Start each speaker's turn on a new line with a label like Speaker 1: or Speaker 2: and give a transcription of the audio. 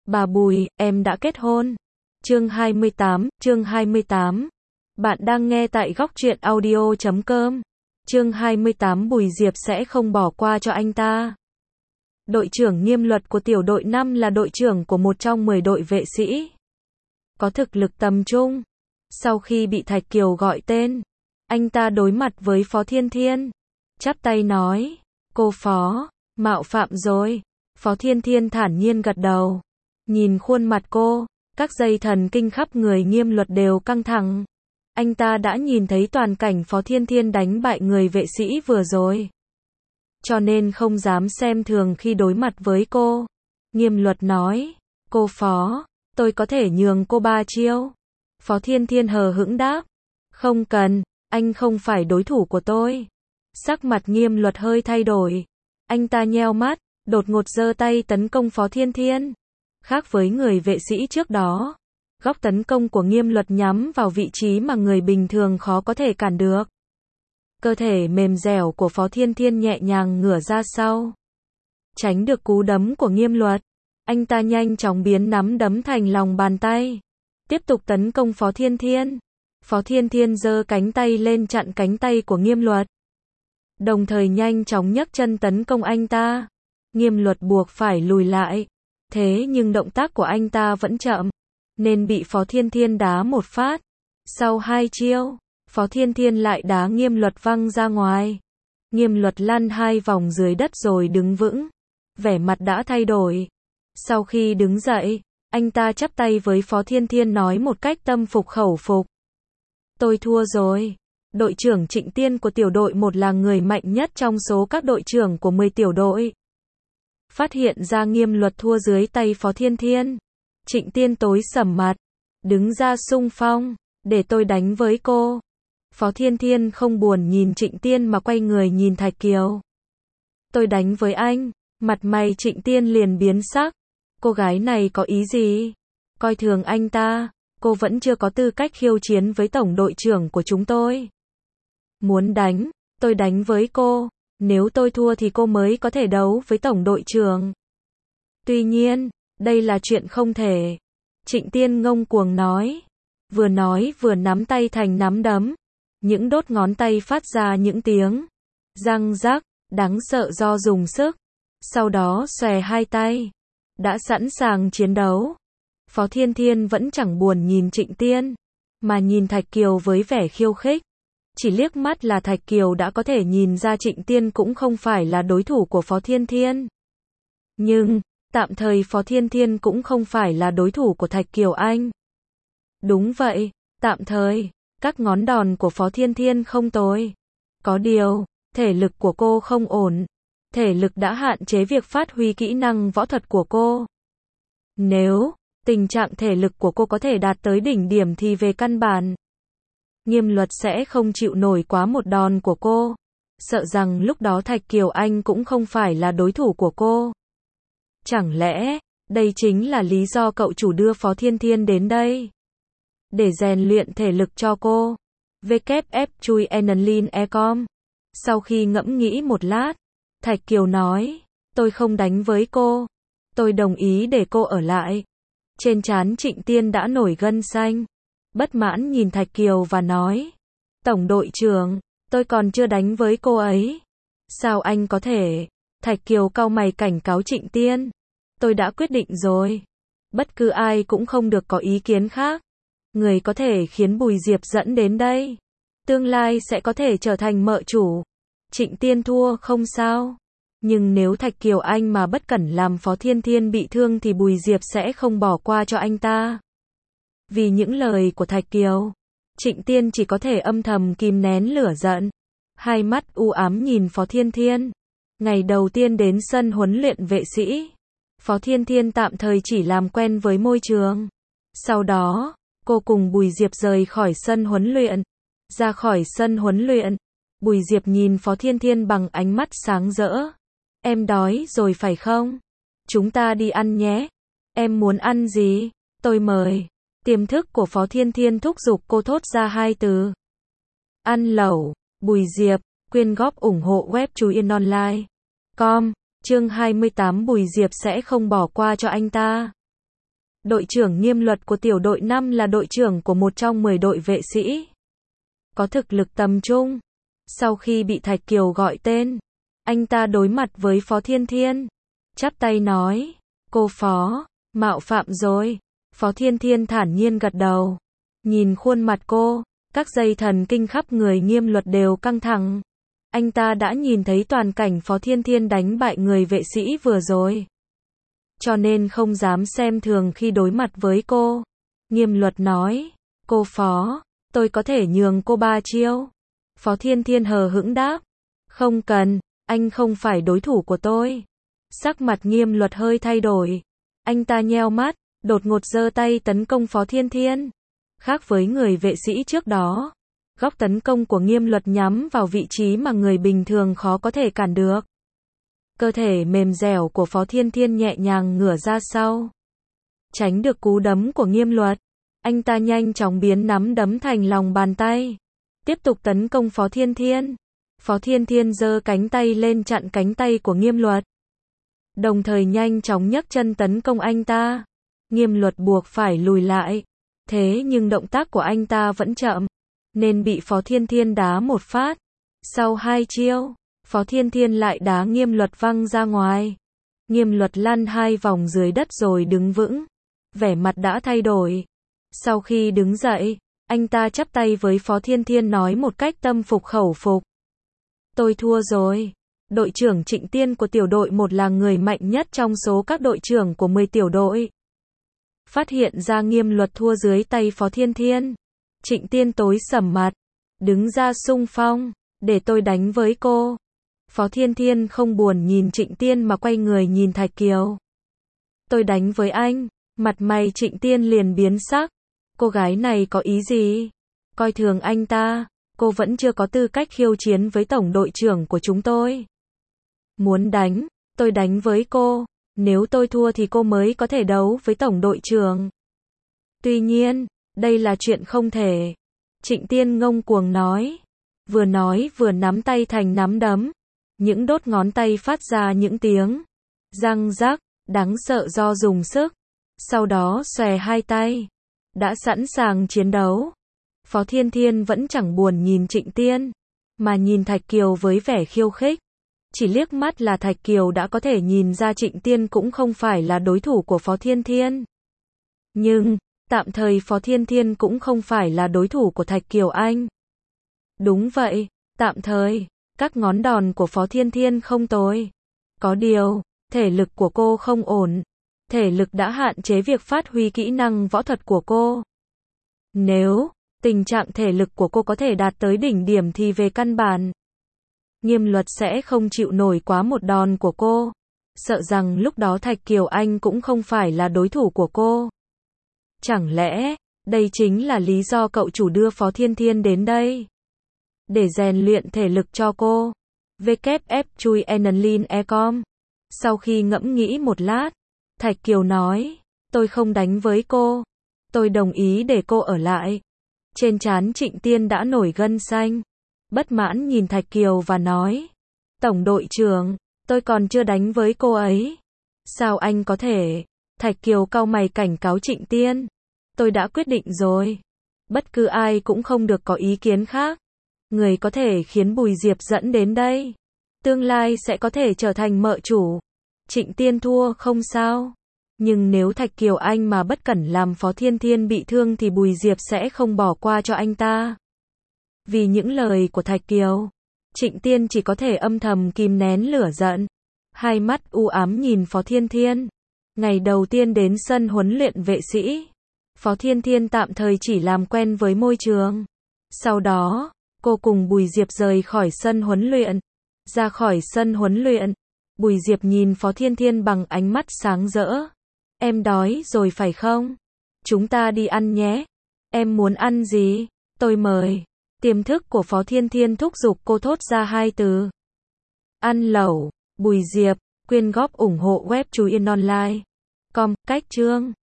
Speaker 1: Bà Bùi, em đã kết hôn. Chương 28. Bạn đang nghe tại góc truyện audio.com. Chương 28 Bùi Diệp sẽ không bỏ qua cho anh ta. Đội trưởng nghiêm luật của tiểu đội 5 là đội trưởng của một trong 10 đội vệ sĩ. Có thực lực tầm trung. Sau khi bị Thạch Kiều gọi tên, anh ta đối mặt với Phó Thiên Thiên. Chắp tay nói, cô Phó, mạo phạm rồi. Phó Thiên Thiên thản nhiên gật đầu. Nhìn khuôn mặt cô, các dây thần kinh khắp người nghiêm luật đều căng thẳng. Anh ta đã nhìn thấy toàn cảnh Phó Thiên Thiên đánh bại người vệ sĩ vừa rồi. Cho nên không dám xem thường khi đối mặt với cô. Nghiêm luật nói, cô Phó, tôi có thể nhường cô 3 chiêu. Phó Thiên Thiên hờ hững đáp, không cần, anh không phải đối thủ của tôi. Sắc mặt nghiêm luật hơi thay đổi. Anh ta nheo mắt, đột ngột giơ tay tấn công Phó Thiên Thiên. Khác với người vệ sĩ trước đó, góc tấn công của nghiêm luật nhắm vào vị trí mà người bình thường khó có thể cản được. Cơ thể mềm dẻo của Phó Thiên Thiên nhẹ nhàng ngửa ra sau. Tránh được cú đấm của nghiêm luật, anh ta nhanh chóng biến nắm đấm thành lòng bàn tay. Tiếp tục tấn công Phó Thiên Thiên. Phó Thiên Thiên giơ cánh tay lên chặn cánh tay của nghiêm luật. Đồng thời nhanh chóng nhấc chân tấn công anh ta. Nghiêm luật buộc phải lùi lại. Thế nhưng động tác của anh ta vẫn chậm, nên bị Phó Thiên Thiên đá một phát. Sau 2 chiêu, Phó Thiên Thiên lại đá nghiêm luật văng ra ngoài. Nghiêm luật lăn 2 vòng dưới đất rồi đứng vững. Vẻ mặt đã thay đổi. Sau khi đứng dậy, anh ta chắp tay với Phó Thiên Thiên nói một cách tâm phục khẩu phục. Tôi thua rồi. Đội trưởng Trịnh Tiên của tiểu đội 1 là người mạnh nhất trong số các đội trưởng của 10 tiểu đội. Phát hiện ra nghiêm luật thua dưới tay Phó Thiên Thiên, Trịnh Tiên tối sầm mặt, đứng ra xung phong, để tôi đánh với cô. Phó Thiên Thiên không buồn nhìn Trịnh Tiên mà quay người nhìn Thạch Kiều. Tôi đánh với anh. Mặt mày Trịnh Tiên liền biến sắc. Cô gái này có ý gì? Coi thường anh ta, cô vẫn chưa có tư cách khiêu chiến với tổng đội trưởng của chúng tôi. Muốn đánh, tôi đánh với cô. Nếu tôi thua thì cô mới có thể đấu với tổng đội trưởng. Tuy nhiên, đây là chuyện không thể. Trịnh Tiên ngông cuồng nói. Nói vừa nắm tay thành nắm đấm. Những đốt ngón tay phát ra những tiếng răng rắc, đáng sợ do dùng sức. Sau đó xòe 2 tay. Đã sẵn sàng chiến đấu. Phó Thiên Thiên vẫn chẳng buồn nhìn Trịnh Tiên, mà nhìn Thạch Kiều với vẻ khiêu khích. Chỉ liếc mắt là Thạch Kiều đã có thể nhìn ra Trịnh Tiên cũng không phải là đối thủ của Phó Thiên Thiên. Nhưng, tạm thời Phó Thiên Thiên cũng không phải là đối thủ của Thạch Kiều Anh. Đúng vậy, tạm thời, các ngón đòn của Phó Thiên Thiên không tồi. Có điều, thể lực của cô không ổn. Thể lực đã hạn chế việc phát huy kỹ năng võ thuật của cô. Nếu tình trạng thể lực của cô có thể đạt tới đỉnh điểm thì về căn bản, nghiêm luật sẽ không chịu nổi quá một đòn của cô. Sợ rằng lúc đó Thạch Kiều Anh cũng không phải là đối thủ của cô. Chẳng lẽ, đây chính là lý do cậu chủ đưa Phó Thiên Thiên đến đây? Để rèn luyện thể lực cho cô. WF chui Enlin Ecom. Sau khi ngẫm nghĩ một lát, Thạch Kiều nói, tôi không đánh với cô. Tôi đồng ý để cô ở lại. Trên trán Trịnh Tiên đã nổi gân xanh. Bất mãn nhìn Thạch Kiều và nói, tổng đội trưởng, tôi còn chưa đánh với cô ấy. Sao anh có thể? Thạch Kiều cau mày cảnh cáo Trịnh Tiên. Tôi đã quyết định rồi. Bất cứ ai cũng không được có ý kiến khác. Người có thể khiến Bùi Diệp dẫn đến đây, tương lai sẽ có thể trở thành mợ chủ. Trịnh Tiên thua không sao. Nhưng nếu Thạch Kiều Anh mà bất cẩn làm Phó Thiên Thiên bị thương thì Bùi Diệp sẽ không bỏ qua cho anh ta. Vì những lời của Thạch Kiều, Trịnh Tiên chỉ có thể âm thầm kìm nén lửa giận. Hai mắt u ám nhìn Phó Thiên Thiên. Ngày đầu tiên đến sân huấn luyện vệ sĩ, Phó Thiên Thiên tạm thời chỉ làm quen với môi trường. Sau đó, cô cùng Bùi Diệp rời khỏi sân huấn luyện. Ra khỏi sân huấn luyện, Bùi Diệp nhìn Phó Thiên Thiên bằng ánh mắt sáng rỡ. Em đói rồi phải không? Chúng ta đi ăn nhé. Em muốn ăn gì? Tôi mời. Tiềm thức của Phó Thiên Thiên thúc giục cô thốt ra 2 từ. Ăn lẩu. Bùi Diệp, quyên góp ủng hộ web chuyenonline.com. Chương 28 Bùi Diệp sẽ không bỏ qua cho anh ta. Đội trưởng Nghiêm Luật của tiểu đội 5 là đội trưởng của một trong 10 đội vệ sĩ. Có thực lực tầm trung. Sau khi bị Thạch Kiều gọi tên, anh ta đối mặt với Phó Thiên Thiên. Chắp tay nói, cô Phó, mạo phạm rồi. Phó Thiên Thiên thản nhiên gật đầu. Nhìn khuôn mặt cô, các dây thần kinh khắp người Nghiêm Luật đều căng thẳng. Anh ta đã nhìn thấy toàn cảnh Phó Thiên Thiên đánh bại người vệ sĩ vừa rồi. Cho nên không dám xem thường khi đối mặt với cô. Nghiêm Luật nói, cô Phó, tôi có thể nhường cô 3 chiêu. Phó Thiên Thiên hờ hững đáp, không cần, anh không phải đối thủ của tôi. Sắc mặt Nghiêm Luật hơi thay đổi. Anh ta nheo mắt, đột ngột giơ tay tấn công Phó Thiên Thiên. Khác với người vệ sĩ trước đó, góc tấn công của Nghiêm Luật nhắm vào vị trí mà người bình thường khó có thể cản được. Cơ thể mềm dẻo của Phó Thiên Thiên nhẹ nhàng ngửa ra sau. Tránh được cú đấm của Nghiêm Luật, anh ta nhanh chóng biến nắm đấm thành lòng bàn tay. Tiếp tục tấn công Phó Thiên Thiên. Phó Thiên Thiên giơ cánh tay lên chặn cánh tay của Nghiêm Luật. Đồng thời nhanh chóng nhấc chân tấn công anh ta. Nghiêm Luật buộc phải lùi lại. Thế nhưng động tác của anh ta vẫn chậm, nên bị Phó Thiên Thiên đá một phát. Sau 2 chiêu, Phó Thiên Thiên lại đá Nghiêm Luật văng ra ngoài. Nghiêm Luật lăn 2 vòng dưới đất rồi đứng vững. Vẻ mặt đã thay đổi. Sau khi đứng dậy, anh ta chắp tay với Phó Thiên Thiên nói một cách tâm phục khẩu phục. Tôi thua rồi. Đội trưởng Trịnh Tiên của tiểu đội 1 là người mạnh nhất trong số các đội trưởng của 10 tiểu đội. Phát hiện ra Nghiêm Luật thua dưới tay Phó Thiên Thiên. Trịnh Tiên tối sầm mặt. Đứng ra xung phong, để tôi đánh với cô. Phó Thiên Thiên không buồn nhìn Trịnh Tiên mà quay người nhìn Thạch Kiều. Tôi đánh với anh. Mặt mày Trịnh Tiên liền biến sắc. Cô gái này có ý gì? Coi thường anh ta. Cô vẫn chưa có tư cách khiêu chiến với tổng đội trưởng của chúng tôi. Muốn đánh, tôi đánh với cô. Nếu tôi thua thì cô mới có thể đấu với tổng đội trưởng. Tuy nhiên, đây là chuyện không thể. Trịnh Tiên ngông cuồng nói. Nói vừa nắm tay thành nắm đấm. Những đốt ngón tay phát ra những tiếng răng rắc, đáng sợ do dùng sức. Sau đó xòe 2 tay. Đã sẵn sàng chiến đấu. Phó Thiên Thiên vẫn chẳng buồn nhìn Trịnh Tiên, mà nhìn Thạch Kiều với vẻ khiêu khích. Chỉ liếc mắt là Thạch Kiều đã có thể nhìn ra Trịnh Tiên cũng không phải là đối thủ của Phó Thiên Thiên. Nhưng, tạm thời Phó Thiên Thiên cũng không phải là đối thủ của Thạch Kiều Anh. Đúng vậy, tạm thời, các ngón đòn của Phó Thiên Thiên không tồi. Có điều, thể lực của cô không ổn. Thể lực đã hạn chế việc phát huy kỹ năng võ thuật của cô. Nếu tình trạng thể lực của cô có thể đạt tới đỉnh điểm thì về căn bản, Nghiêm Luật sẽ không chịu nổi quá một đòn của cô. Sợ rằng lúc đó Thạch Kiều Anh cũng không phải là đối thủ của cô. Chẳng lẽ, đây chính là lý do cậu chủ đưa Phó Thiên Thiên đến đây? Để rèn luyện thể lực cho cô. WF chui Enlin Ecom. Sau khi ngẫm nghĩ một lát, Thạch Kiều nói, tôi không đánh với cô. Tôi đồng ý để cô ở lại. Trên trán Trịnh Tiên đã nổi gân xanh. Bất mãn nhìn Thạch Kiều và nói, tổng đội trưởng, tôi còn chưa đánh với cô ấy. Sao anh có thể? Thạch Kiều cau mày cảnh cáo Trịnh Tiên. Tôi đã quyết định rồi. Bất cứ ai cũng không được có ý kiến khác. Người có thể khiến Bùi Diệp dẫn đến đây, tương lai sẽ có thể trở thành mợ chủ. Trịnh Tiên thua không sao. Nhưng nếu Thạch Kiều Anh mà bất cẩn làm Phó Thiên Thiên bị thương thì Bùi Diệp sẽ không bỏ qua cho anh ta. Vì những lời của Thạch Kiều, Trịnh Tiên chỉ có thể âm thầm kìm nén lửa giận. Hai mắt u ám nhìn Phó Thiên Thiên. Ngày đầu tiên đến sân huấn luyện vệ sĩ, Phó Thiên Thiên tạm thời chỉ làm quen với môi trường. Sau đó, cô cùng Bùi Diệp rời khỏi sân huấn luyện. Ra khỏi sân huấn luyện, Bùi Diệp nhìn Phó Thiên Thiên bằng ánh mắt sáng rỡ. Em đói rồi phải không? Chúng ta đi ăn nhé. Em muốn ăn gì? Tôi mời. Tiềm thức của Phó Thiên Thiên thúc giục cô thốt ra 2 từ. Ăn lẩu. Bùi Diệp, quyên góp ủng hộ web Chú Yên Online. Com, cách chương.